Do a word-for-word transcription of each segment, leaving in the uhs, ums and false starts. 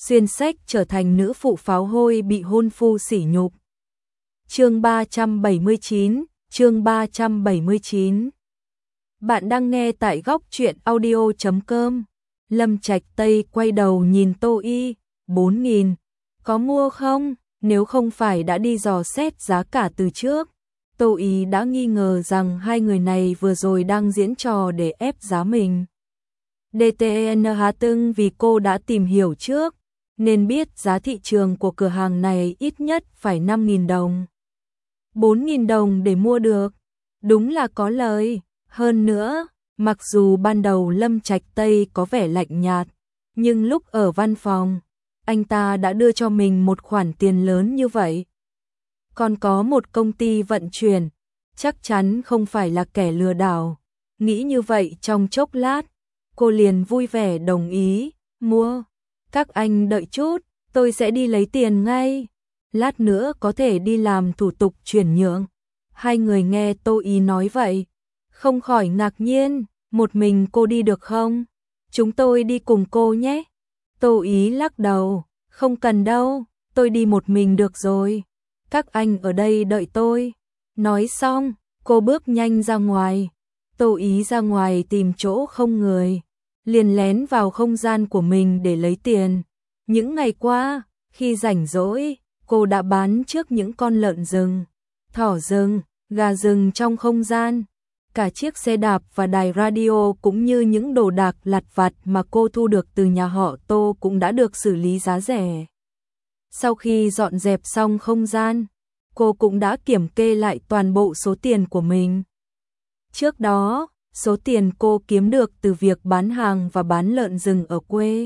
xuyên sách trở thành nữ phụ pháo hôi bị hôn phu sỉ nhục. Chương ba trăm bảy mươi chín, chương ba trăm bảy mươi chín. Bạn đang nghe tại góc truyện audio chấm com. Lâm Trạch Tây quay đầu nhìn Tô Y, bốn nghìn, có mua không? Nếu không phải đã đi dò xét giá cả từ trước. Tô Y đã nghi ngờ rằng hai người này vừa rồi đang diễn trò để ép giá mình. đê tê en Hà Tưng vì cô đã tìm hiểu trước, nên biết giá thị trường của cửa hàng này ít nhất phải năm nghìn đồng. bốn nghìn đồng để mua được, đúng là có lời. Hơn nữa, mặc dù ban đầu Lâm Trạch Tây có vẻ lạnh nhạt, nhưng lúc ở văn phòng, anh ta đã đưa cho mình một khoản tiền lớn như vậy. Còn có một công ty vận chuyển, chắc chắn không phải là kẻ lừa đảo. Nghĩ như vậy trong chốc lát, cô liền vui vẻ đồng ý, mua. Các anh đợi chút, tôi sẽ đi lấy tiền ngay. Lát nữa có thể đi làm thủ tục chuyển nhượng. Hai người nghe Tô Y nói vậy, không khỏi ngạc nhiên, một mình cô đi được không? Chúng tôi đi cùng cô nhé. Tô Y lắc đầu, không cần đâu, tôi đi một mình được rồi. Các anh ở đây đợi tôi. Nói xong, cô bước nhanh ra ngoài. Tô Y ra ngoài tìm chỗ không người, liền lén vào không gian của mình để lấy tiền. Những ngày qua, khi rảnh rỗi, cô đã bán trước những con lợn rừng, thỏ rừng, gà rừng trong không gian. Cả chiếc xe đạp và đài radio cũng như những đồ đạc lặt vặt mà cô thu được từ nhà họ Tô cũng đã được xử lý giá rẻ. Sau khi dọn dẹp xong không gian, cô cũng đã kiểm kê lại toàn bộ số tiền của mình. Trước đó, số tiền cô kiếm được từ việc bán hàng và bán lợn rừng ở quê,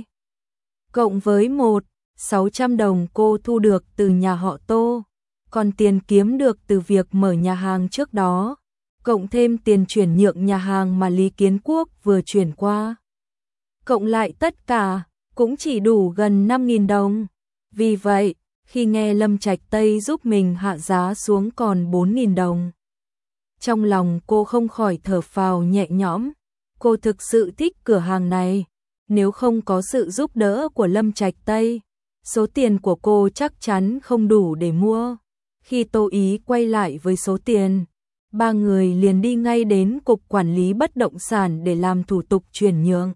cộng với một nghìn sáu trăm đồng cô thu được từ nhà họ Tô, còn tiền kiếm được từ việc mở nhà hàng trước đó, cộng thêm tiền chuyển nhượng nhà hàng mà Lý Kiến Quốc vừa chuyển qua. Cộng lại tất cả, cũng chỉ đủ gần năm nghìn đồng. Vì vậy, khi nghe Lâm Trạch Tây giúp mình hạ giá xuống còn bốn nghìn đồng, trong lòng cô không khỏi thở phào nhẹ nhõm. Cô thực sự thích cửa hàng này. Nếu không có sự giúp đỡ của Lâm Trạch Tây, số tiền của cô chắc chắn không đủ để mua. Khi Tô Y quay lại với số tiền, ba người liền đi ngay đến cục quản lý bất động sản để làm thủ tục chuyển nhượng.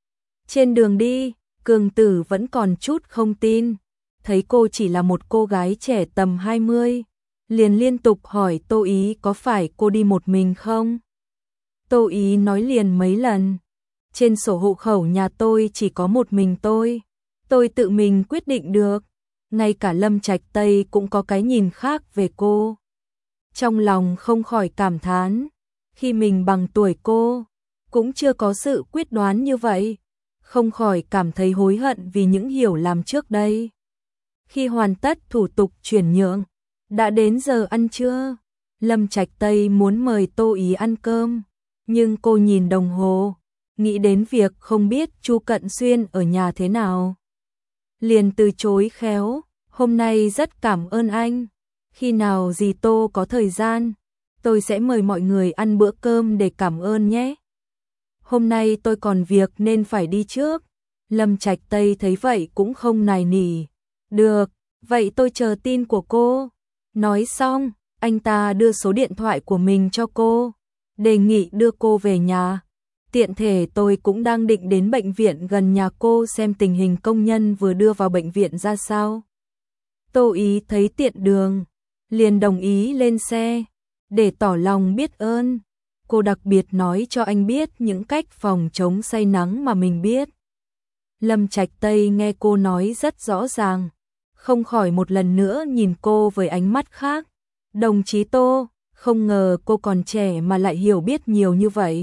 Trên đường đi, Cường Tử vẫn còn chút không tin, thấy cô chỉ là một cô gái trẻ tầm hai mươi, liền liên tục hỏi Tô Y có phải cô đi một mình không? Tô Y nói liền mấy lần, trên sổ hộ khẩu nhà tôi chỉ có một mình tôi, tôi tự mình quyết định được. Ngay cả Lâm Trạch Tây cũng có cái nhìn khác về cô. Trong lòng không khỏi cảm thán, khi mình bằng tuổi cô, cũng chưa có sự quyết đoán như vậy, không khỏi cảm thấy hối hận vì những hiểu lầm trước đây. Khi hoàn tất thủ tục chuyển nhượng, đã đến giờ ăn trưa. Lâm Trạch Tây muốn mời Tô Y ăn cơm, nhưng cô nhìn đồng hồ, nghĩ đến việc không biết Chu Cận Xuyên ở nhà thế nào, liền từ chối khéo. Hôm nay rất cảm ơn anh, khi nào dì Tô có thời gian, tôi sẽ mời mọi người ăn bữa cơm để cảm ơn nhé. Hôm nay tôi còn việc nên phải đi trước. Lâm Trạch Tây thấy vậy cũng không nài nỉ. Được, vậy tôi chờ tin của cô. Nói xong, anh ta đưa số điện thoại của mình cho cô, đề nghị đưa cô về nhà. Tiện thể tôi cũng đang định đến bệnh viện gần nhà cô xem tình hình công nhân vừa đưa vào bệnh viện ra sao. Tô Y thấy tiện đường, liền đồng ý lên xe. Để tỏ lòng biết ơn, cô đặc biệt nói cho anh biết những cách phòng chống say nắng mà mình biết. Lâm Trạch Tây nghe cô nói rất rõ ràng, không khỏi một lần nữa nhìn cô với ánh mắt khác. Đồng chí Tô, không ngờ cô còn trẻ mà lại hiểu biết nhiều như vậy.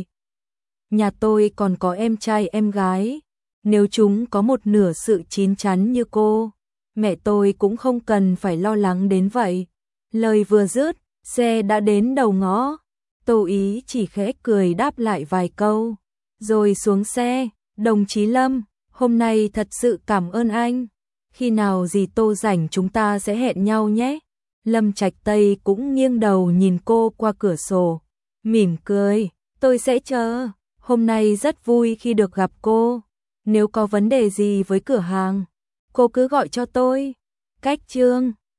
Nhà tôi còn có em trai em gái, nếu chúng có một nửa sự chín chắn như cô, mẹ tôi cũng không cần phải lo lắng đến vậy. Lời vừa dứt, xe đã đến đầu ngõ. Tô Y chỉ khẽ cười đáp lại vài câu, rồi xuống xe. Đồng chí Lâm, hôm nay thật sự cảm ơn anh. Khi nào dì Tô rảnh chúng ta sẽ hẹn nhau nhé. Lâm Trạch Tây cũng nghiêng đầu nhìn cô qua cửa sổ, mỉm cười. Tôi sẽ chờ. Hôm nay rất vui khi được gặp cô. Nếu có vấn đề gì với cửa hàng, cô cứ gọi cho tôi. Cách chương